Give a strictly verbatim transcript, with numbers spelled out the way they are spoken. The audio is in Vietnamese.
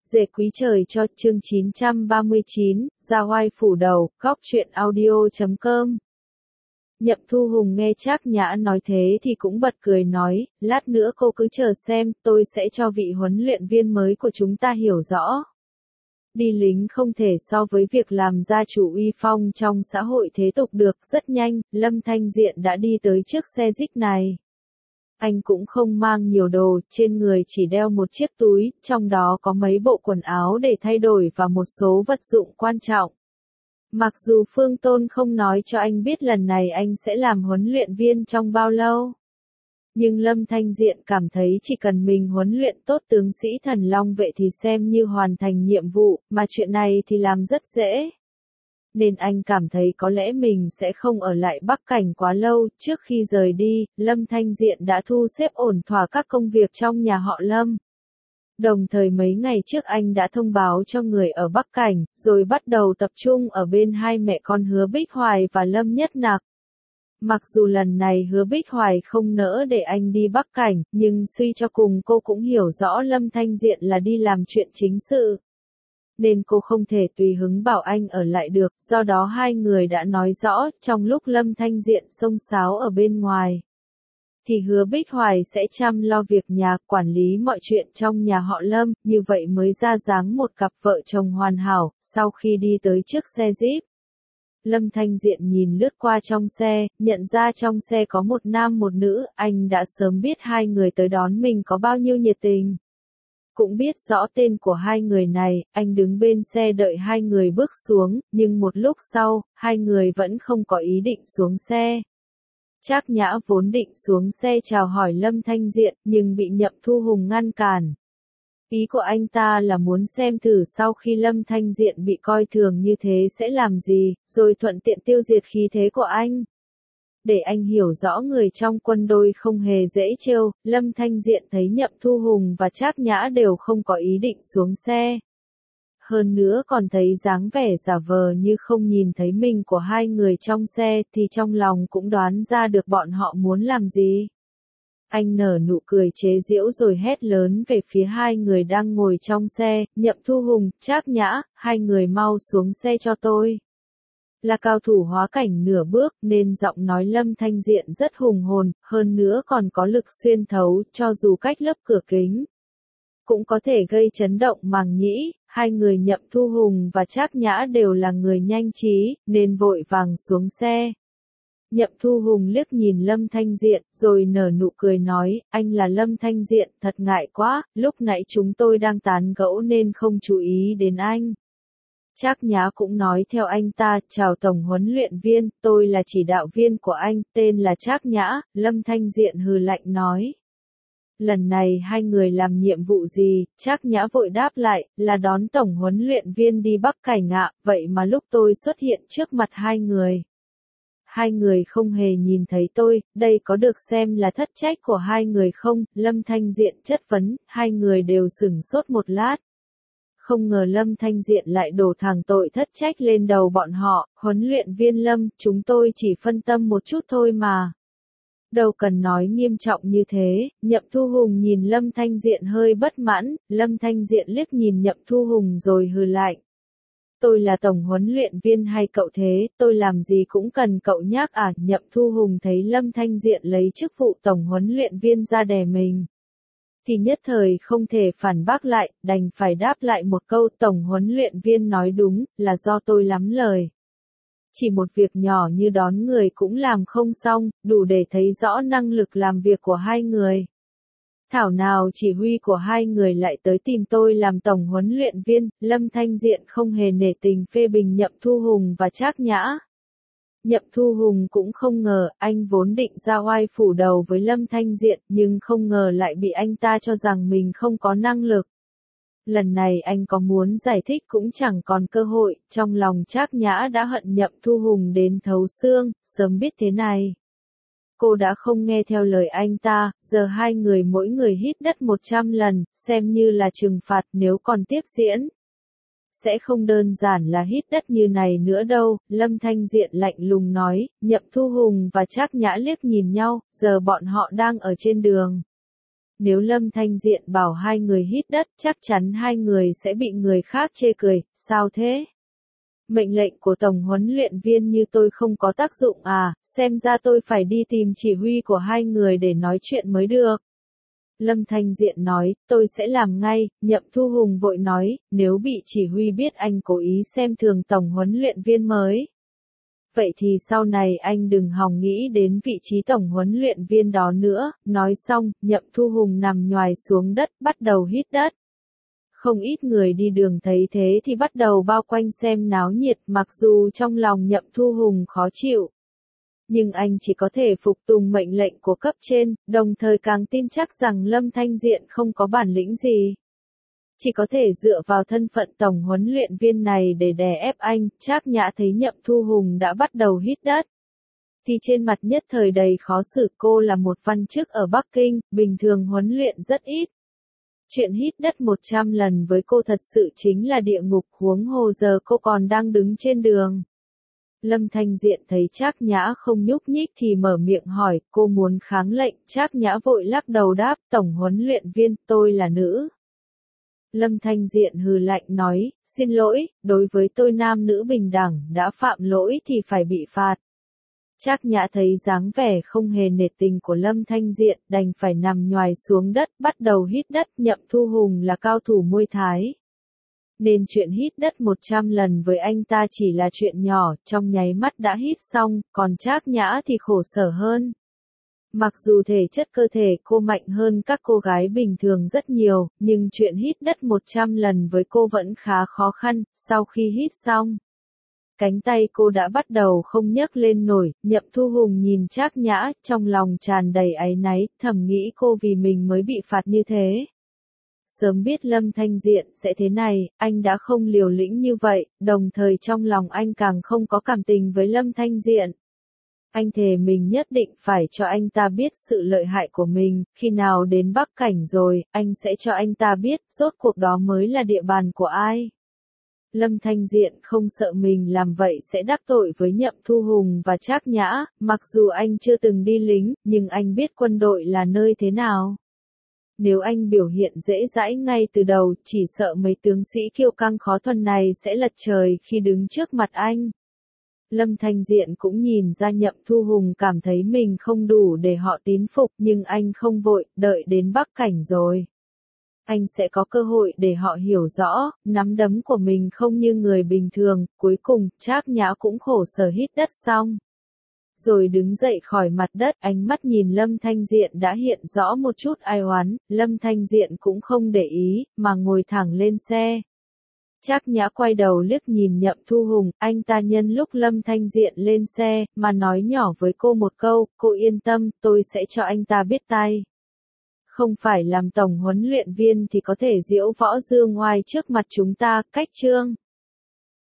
Dệt quý trời cho chương chín trăm ba mươi chín, Ra oai phủ đầu, góc truyện audio chấm com. Nhậm Thu Hùng nghe Trác Nhã nói thế thì cũng bật cười nói, lát nữa cô cứ chờ xem, tôi sẽ cho vị huấn luyện viên mới của chúng ta hiểu rõ. Đi lính không thể so với việc làm gia chủ uy phong trong xã hội thế tục được. Rất nhanh, Lâm Thanh Diện đã đi tới chiếc xe jeep này. Anh cũng không mang nhiều đồ, trên người chỉ đeo một chiếc túi, trong đó có mấy bộ quần áo để thay đổi và một số vật dụng quan trọng. Mặc dù Phương Tôn không nói cho anh biết lần này anh sẽ làm huấn luyện viên trong bao lâu. Nhưng Lâm Thanh Diện cảm thấy chỉ cần mình huấn luyện tốt tướng sĩ Thần Long Vệ thì xem như hoàn thành nhiệm vụ, mà chuyện này thì làm rất dễ. Nên anh cảm thấy có lẽ mình sẽ không ở lại Bắc Cảnh quá lâu. Trước khi rời đi, Lâm Thanh Diện đã thu xếp ổn thỏa các công việc trong nhà họ Lâm. Đồng thời mấy ngày trước anh đã thông báo cho người ở Bắc Cảnh, rồi bắt đầu tập trung ở bên hai mẹ con Hứa Bích Hoài và Lâm Nhất Nặc. Mặc dù lần này Hứa Bích Hoài không nỡ để anh đi Bắc Cảnh, nhưng suy cho cùng cô cũng hiểu rõ Lâm Thanh Diện là đi làm chuyện chính sự. Nên cô không thể tùy hứng bảo anh ở lại được, do đó hai người đã nói rõ, trong lúc Lâm Thanh Diện xông xáo ở bên ngoài, thì Hứa Bích Hoài sẽ chăm lo việc nhà, quản lý mọi chuyện trong nhà họ Lâm, như vậy mới ra dáng một cặp vợ chồng hoàn hảo. Sau khi đi tới chiếc xe jeep, Lâm Thanh Diện nhìn lướt qua trong xe, nhận ra trong xe có một nam một nữ, anh đã sớm biết hai người tới đón mình có bao nhiêu nhiệt tình. Cũng biết rõ tên của hai người này, anh đứng bên xe đợi hai người bước xuống, nhưng một lúc sau, hai người vẫn không có ý định xuống xe. Trác Nhã vốn định xuống xe chào hỏi Lâm Thanh Diện, nhưng bị Nhậm Thu Hùng ngăn cản. Ý của anh ta là muốn xem thử sau khi Lâm Thanh Diện bị coi thường như thế sẽ làm gì, rồi thuận tiện tiêu diệt khí thế của anh. Để anh hiểu rõ người trong quân đội không hề dễ trêu, Lâm Thanh Diện thấy Nhậm Thu Hùng và Trác Nhã đều không có ý định xuống xe. Hơn nữa còn thấy dáng vẻ giả vờ như không nhìn thấy mình của hai người trong xe, thì trong lòng cũng đoán ra được bọn họ muốn làm gì. Anh nở nụ cười chế giễu rồi hét lớn về phía hai người đang ngồi trong xe, Nhậm Thu Hùng, Trác Nhã, hai người mau xuống xe cho tôi. Là cao thủ hóa cảnh nửa bước nên giọng nói Lâm Thanh Diện rất hùng hồn, hơn nữa còn có lực xuyên thấu, cho dù cách lớp cửa kính cũng có thể gây chấn động màng nhĩ. Hai người Nhậm Thu Hùng và Trác Nhã đều là người nhanh trí, nên vội vàng xuống xe. Nhậm Thu Hùng liếc nhìn Lâm Thanh Diện, rồi nở nụ cười nói, anh là Lâm Thanh Diện, thật ngại quá, lúc nãy chúng tôi đang tán gẫu nên không chú ý đến anh. Trác Nhã cũng nói theo anh ta, chào Tổng huấn luyện viên, tôi là chỉ đạo viên của anh, tên là Trác Nhã. Lâm Thanh Diện hừ lạnh nói. Lần này hai người làm nhiệm vụ gì? Trác Nhã vội đáp lại, là đón Tổng huấn luyện viên đi Bắc Cảnh ạ, vậy mà lúc tôi xuất hiện trước mặt hai người, hai người không hề nhìn thấy tôi, đây có được xem là thất trách của hai người không? Lâm Thanh Diện chất vấn, hai người đều sửng sốt một lát. Không ngờ Lâm Thanh Diện lại đổ thẳng tội thất trách lên đầu bọn họ, huấn luyện viên Lâm, chúng tôi chỉ phân tâm một chút thôi mà. Đâu cần nói nghiêm trọng như thế. Nhậm Thu Hùng nhìn Lâm Thanh Diện hơi bất mãn, Lâm Thanh Diện liếc nhìn Nhậm Thu Hùng rồi hừ lạnh. Tôi là tổng huấn luyện viên hay cậu thế, tôi làm gì cũng cần cậu nhắc à? Nhậm Thu Hùng thấy Lâm Thanh Diện lấy chức vụ tổng huấn luyện viên ra đè mình, thì nhất thời không thể phản bác lại, đành phải đáp lại một câu, tổng huấn luyện viên nói đúng, là do tôi lắm lời. Chỉ một việc nhỏ như đón người cũng làm không xong, đủ để thấy rõ năng lực làm việc của hai người. Thảo nào chỉ huy của hai người lại tới tìm tôi làm tổng huấn luyện viên. Lâm Thanh Diện không hề nể tình phê bình Nhậm Thu Hùng và Trác Nhã. Nhậm Thu Hùng cũng không ngờ, anh vốn định ra oai phủ đầu với Lâm Thanh Diện, nhưng không ngờ lại bị anh ta cho rằng mình không có năng lực. Lần này anh có muốn giải thích cũng chẳng còn cơ hội, trong lòng Trác Nhã đã hận Nhậm Thu Hùng đến thấu xương. Sớm biết thế này, cô đã không nghe theo lời anh ta, giờ hai người mỗi người hít đất một trăm lần, xem như là trừng phạt. Nếu còn tiếp diễn, sẽ không đơn giản là hít đất như này nữa đâu. Lâm Thanh Diện lạnh lùng nói. Nhậm Thu Hùng và Trác Nhã liếc nhìn nhau, giờ bọn họ đang ở trên đường. Nếu Lâm Thanh Diện bảo hai người hít đất, chắc chắn hai người sẽ bị người khác chê cười, sao thế? Mệnh lệnh của tổng huấn luyện viên như tôi không có tác dụng à, xem ra tôi phải đi tìm chỉ huy của hai người để nói chuyện mới được. Lâm Thanh Diện nói, tôi sẽ làm ngay. Nhậm Thu Hùng vội nói, nếu bị chỉ huy biết anh cố ý xem thường tổng huấn luyện viên mới. Vậy thì sau này anh đừng hòng nghĩ đến vị trí tổng huấn luyện viên đó nữa. Nói xong, Nhậm Thu Hùng nằm nhoài xuống đất, bắt đầu hít đất. Không ít người đi đường thấy thế thì bắt đầu bao quanh xem náo nhiệt, mặc dù trong lòng Nhậm Thu Hùng khó chịu. Nhưng anh chỉ có thể phục tùng mệnh lệnh của cấp trên, đồng thời càng tin chắc rằng Lâm Thanh Diện không có bản lĩnh gì. Chỉ có thể dựa vào thân phận tổng huấn luyện viên này để đè ép anh. Trác Nhã thấy Nhậm Thu Hùng đã bắt đầu hít đất, thì trên mặt nhất thời đầy khó xử. Cô là một văn chức ở Bắc Kinh, bình thường huấn luyện rất ít. Chuyện hít đất một trăm lần với cô thật sự chính là địa ngục, huống hồ giờ cô còn đang đứng trên đường. Lâm Thanh Diện thấy Trác Nhã không nhúc nhích thì mở miệng hỏi, cô muốn kháng lệnh. Trác Nhã vội lắc đầu đáp, tổng huấn luyện viên, tôi là nữ. Lâm Thanh Diện hừ lạnh nói, xin lỗi, đối với tôi nam nữ bình đẳng, đã phạm lỗi thì phải bị phạt. Trác Nhã thấy dáng vẻ không hề nể tình của Lâm Thanh Diện, đành phải nằm nhoài xuống đất, bắt đầu hít đất. Nhậm Thu Hùng là cao thủ Muay Thái, nên chuyện hít đất một trăm lần với anh ta chỉ là chuyện nhỏ, trong nháy mắt đã hít xong, còn Trác Nhã thì khổ sở hơn. Mặc dù thể chất cơ thể cô mạnh hơn các cô gái bình thường rất nhiều, nhưng chuyện hít đất một trăm lần với cô vẫn khá khó khăn. Sau khi hít xong, cánh tay cô đã bắt đầu không nhấc lên nổi. Nhậm Thu Hùng nhìn Trác Nhã, trong lòng tràn đầy áy náy, thầm nghĩ cô vì mình mới bị phạt như thế. Sớm biết Lâm Thanh Diện sẽ thế này, anh đã không liều lĩnh như vậy, đồng thời trong lòng anh càng không có cảm tình với Lâm Thanh Diện. Anh thề mình nhất định phải cho anh ta biết sự lợi hại của mình, khi nào đến Bắc Cảnh rồi, anh sẽ cho anh ta biết, rốt cuộc đó mới là địa bàn của ai. Lâm Thanh Diện không sợ mình làm vậy sẽ đắc tội với Nhậm Thu Hùng và Trác Nhã, mặc dù anh chưa từng đi lính, nhưng anh biết quân đội là nơi thế nào. Nếu anh biểu hiện dễ dãi ngay từ đầu, chỉ sợ mấy tướng sĩ kiêu căng khó thuần này sẽ lật trời khi đứng trước mặt anh. Lâm Thanh Diện cũng nhìn ra Nhậm Thu Hùng cảm thấy mình không đủ để họ tín phục, nhưng anh không vội, đợi đến Bắc Cảnh rồi. Anh sẽ có cơ hội để họ hiểu rõ, nắm đấm của mình không như người bình thường. Cuối cùng, Trác Nhã cũng khổ sở hít đất xong, rồi đứng dậy khỏi mặt đất, ánh mắt nhìn Lâm Thanh Diện đã hiện rõ một chút ai oán. Lâm Thanh Diện cũng không để ý, mà ngồi thẳng lên xe. Trác Nhã quay đầu liếc nhìn Nhậm Thu Hùng, anh ta nhân lúc Lâm Thanh Diện lên xe, mà nói nhỏ với cô một câu, cô yên tâm, tôi sẽ cho anh ta biết tay. Không phải làm tổng huấn luyện viên thì có thể diễu võ dương oai trước mặt chúng ta. Cách chương